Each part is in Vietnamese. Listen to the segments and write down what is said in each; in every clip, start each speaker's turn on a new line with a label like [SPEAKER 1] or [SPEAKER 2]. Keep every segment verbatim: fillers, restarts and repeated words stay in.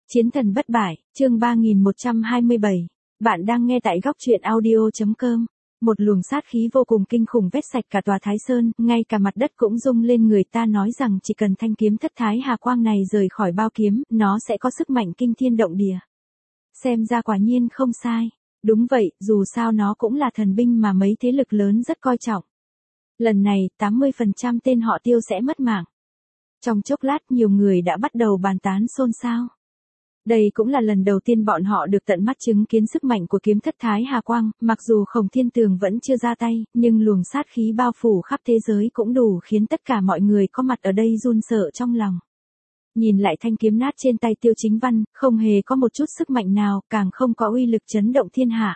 [SPEAKER 1] Chiến thần bất bại, chương ba nghìn một trăm hai mươi bảy. Bạn đang nghe tại góc truyện audio chấm com. Một luồng sát khí vô cùng kinh khủng vét sạch cả tòa Thái Sơn, ngay cả mặt đất cũng rung lên. Người ta nói rằng chỉ cần thanh kiếm thất thái hà quang này rời khỏi bao kiếm, nó sẽ có sức mạnh kinh thiên động địa. Xem ra quả nhiên không sai. Đúng vậy, dù sao nó cũng là thần binh mà mấy thế lực lớn rất coi trọng. Lần này, tám mươi phần trăm tên họ Tiêu sẽ mất mạng. Trong chốc lát nhiều người đã bắt đầu bàn tán xôn xao. Đây cũng là lần đầu tiên bọn họ được tận mắt chứng kiến sức mạnh của kiếm thất thái hà quang, mặc dù Khổng Thiên Tường vẫn chưa ra tay, nhưng luồng sát khí bao phủ khắp thế giới cũng đủ khiến tất cả mọi người có mặt ở đây run sợ trong lòng. Nhìn lại thanh kiếm nát trên tay Tiêu Chính Văn, không hề có một chút sức mạnh nào, càng không có uy lực chấn động thiên hạ.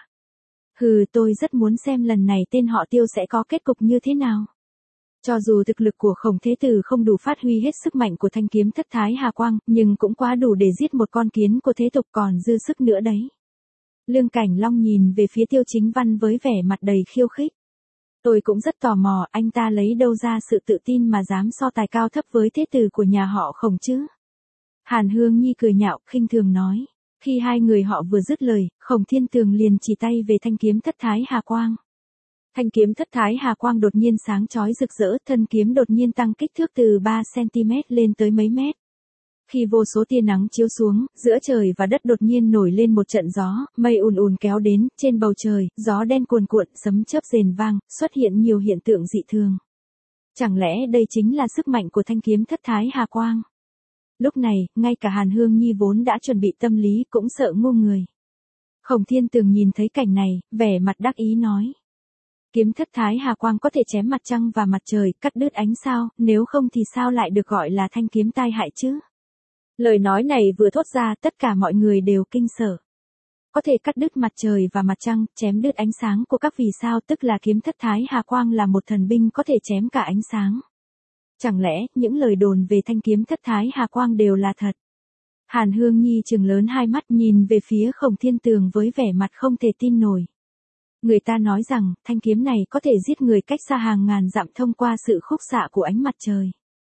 [SPEAKER 1] Hừ, tôi rất muốn xem lần này tên họ Tiêu sẽ có kết cục như thế nào. Cho dù thực lực của Khổng Thế Tử không đủ phát huy hết sức mạnh của thanh kiếm thất thái hà quang, nhưng cũng quá đủ để giết một con kiến của thế tục, còn dư sức nữa đấy. Lương Cảnh Long nhìn về phía Tiêu Chính Văn với vẻ mặt đầy khiêu khích. Tôi cũng rất tò mò, anh ta lấy đâu ra sự tự tin mà dám so tài cao thấp với thế tử của nhà họ Khổng chứ? Hàn Hương Nhi cười nhạo, khinh thường nói. Khi hai người họ vừa dứt lời, Khổng Thiên Tường liền chỉ tay về thanh kiếm thất thái hà quang. Thanh kiếm thất thái hà quang đột nhiên sáng chói rực rỡ, thân kiếm đột nhiên tăng kích thước từ ba xăng ti mét lên tới mấy mét. Khi vô số tia nắng chiếu xuống, giữa trời và đất đột nhiên nổi lên một trận gió, mây ùn ùn kéo đến, trên bầu trời, gió đen cuồn cuộn, sấm chớp rền vang, xuất hiện nhiều hiện tượng dị thường. Chẳng lẽ đây chính là sức mạnh của thanh kiếm thất thái hà quang? Lúc này, ngay cả Hàn Hương Nhi vốn đã chuẩn bị tâm lý cũng sợ ngu người. Khổng Thiên Tường nhìn thấy cảnh này, vẻ mặt đắc ý nói. Kiếm thất thái hà quang có thể chém mặt trăng và mặt trời, cắt đứt ánh sao, nếu không thì sao lại được gọi là thanh kiếm tai hại chứ? Lời nói này vừa thốt ra, tất cả mọi người đều kinh sợ. Có thể cắt đứt mặt trời và mặt trăng, chém đứt ánh sáng của các vì sao, tức là kiếm thất thái hà quang là một thần binh có thể chém cả ánh sáng. Chẳng lẽ, những lời đồn về thanh kiếm thất thái hà quang đều là thật? Hàn Hương Nhi trừng lớn hai mắt nhìn về phía Khổng Thiên Tường với vẻ mặt không thể tin nổi. Người ta nói rằng, thanh kiếm này có thể giết người cách xa hàng ngàn dặm thông qua sự khúc xạ của ánh mặt trời.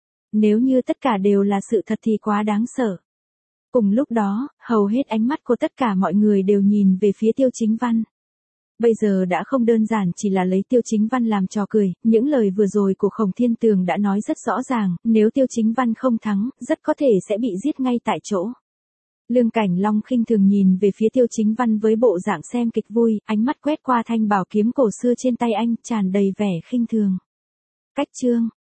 [SPEAKER 1] Nếu như tất cả đều là sự thật thì quá đáng sợ. Cùng lúc đó, hầu hết ánh mắt của tất cả mọi người đều nhìn về phía Tiêu Chính Văn. Bây giờ đã không đơn giản chỉ là lấy Tiêu Chính Văn làm trò cười, những lời vừa rồi của Khổng Thiên Tường đã nói rất rõ ràng, nếu Tiêu Chính Văn không thắng, rất có thể sẽ bị giết ngay tại chỗ. Lương Cảnh Long khinh thường nhìn về phía Tiêu Chính Văn với bộ dạng xem kịch vui, ánh mắt quét qua thanh bảo kiếm cổ xưa trên tay anh, tràn đầy vẻ khinh thường. Cách chương